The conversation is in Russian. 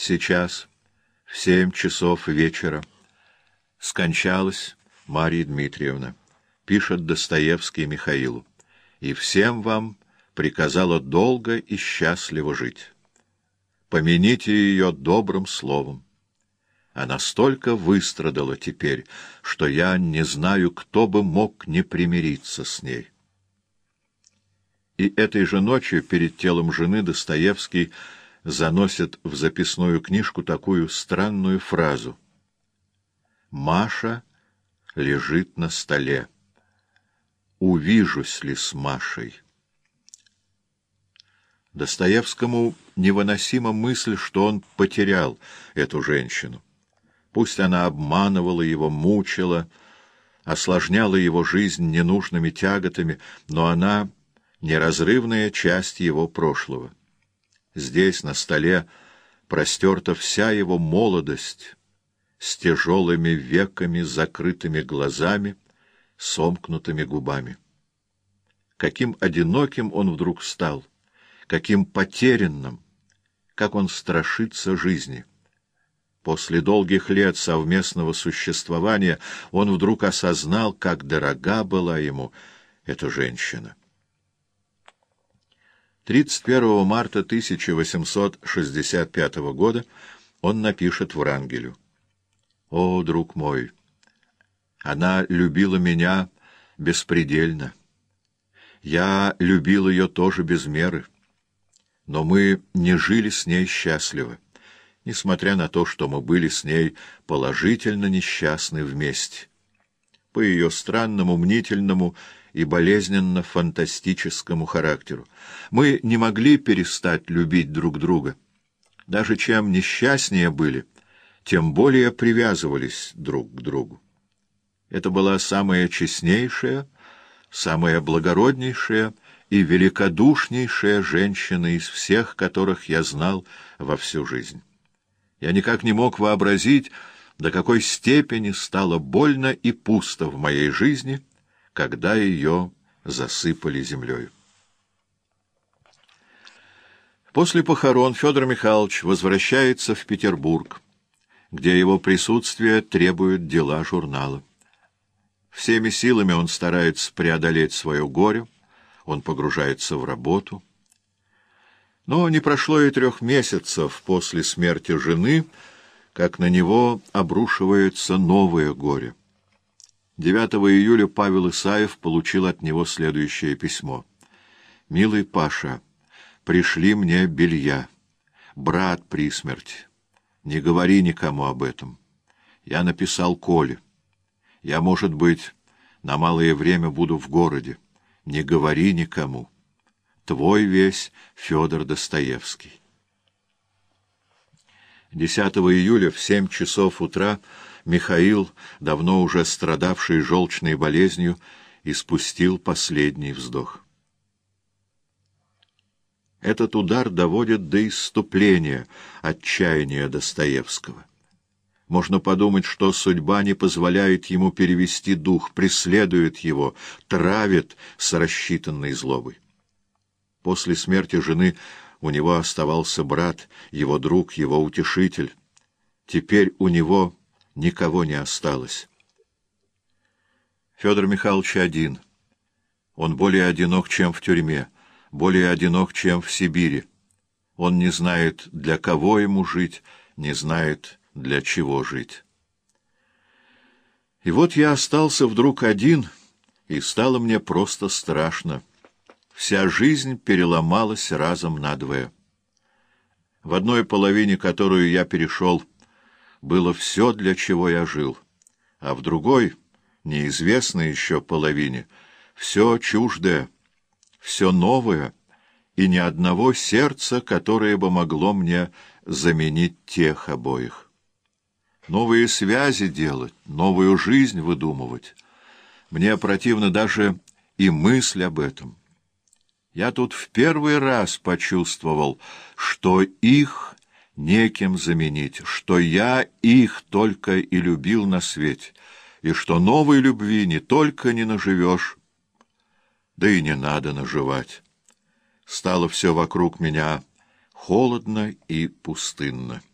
сейчас, в 7 часов вечера, скончалась Марья Дмитриевна, пишет Достоевский Михаилу, и всем вам приказала долго и счастливо жить. Помяните ее добрым словом. Она столько выстрадала теперь, что я не знаю, кто бы мог не примириться с ней. И этой же ночью перед телом жены Достоевский заносит в записную книжку такую странную фразу: «Маша лежит на столе. Увижусь ли с Машей?» Достоевскому невыносима мысль, что он потерял эту женщину. Пусть она обманывала его, мучила, осложняла его жизнь ненужными тяготами, но она — неразрывная часть его прошлого. Здесь, на столе, простерта вся его молодость с тяжелыми веками, закрытыми глазами, сомкнутыми губами. Каким одиноким он вдруг стал, каким потерянным, как он страшится жизни. После долгих лет совместного существования он вдруг осознал, как дорога была ему эта женщина. 31 марта 1865 года он напишет Врангелю: «О, друг мой, она любила меня беспредельно. Я любил ее тоже без меры. Но мы не жили с ней счастливо, несмотря на то, что мы были с ней положительно несчастны вместе. По ее странному, мнительному и болезненно-фантастическому характеру мы не могли перестать любить друг друга. Даже чем несчастнее были, тем более привязывались друг к другу. Это была самая честнейшая, самая благороднейшая и великодушнейшая женщина из всех, которых я знал во всю жизнь. Я никак не мог вообразить, до какой степени стало больно и пусто в моей жизни, когда ее засыпали землей». После похорон Федор Михайлович возвращается в Петербург, где его присутствие требует дела журнала. Всеми силами он старается преодолеть свое горе, он погружается в работу. Но не прошло и 3 месяцев после смерти жены, как на него обрушивается новое горе. 9 июля Павел Исаев получил от него следующее письмо: «Милый Паша, пришли мне белья. Брат при смерти. Не говори никому об этом. Я написал Коле. Я, может быть, на малое время буду в городе. Не говори никому. Твой весь Федор Достоевский». 10 июля в 7 часов утра Михаил, давно уже страдавший желчной болезнью, испустил последний вздох. Этот удар доводит до исступления отчаяния Достоевского. Можно подумать, что судьба не позволяет ему перевести дух, преследует его, травит с рассчитанной злобой. После смерти жены у него оставался брат, его друг, его утешитель. Теперь у него никого не осталось. Федор Михайлович один. Он более одинок, чем в тюрьме, более одинок, чем в Сибири. Он не знает, для кого ему жить, не знает, для чего жить. И вот я остался вдруг один, и стало мне просто страшно. Вся жизнь переломалась разом надвое. В одной половине, которую я перешел, было все, для чего я жил, а в другой, неизвестной еще половине, все чуждое, все новое, и ни одного сердца, которое бы могло мне заменить тех обоих. Новые связи делать, новую жизнь выдумывать. Мне противно даже и мысль об этом. Я тут в первый раз почувствовал, что их некем заменить, что я их только и любил на свете, и что новой любви не только не наживешь, да и не надо наживать. Стало все вокруг меня холодно и пустынно.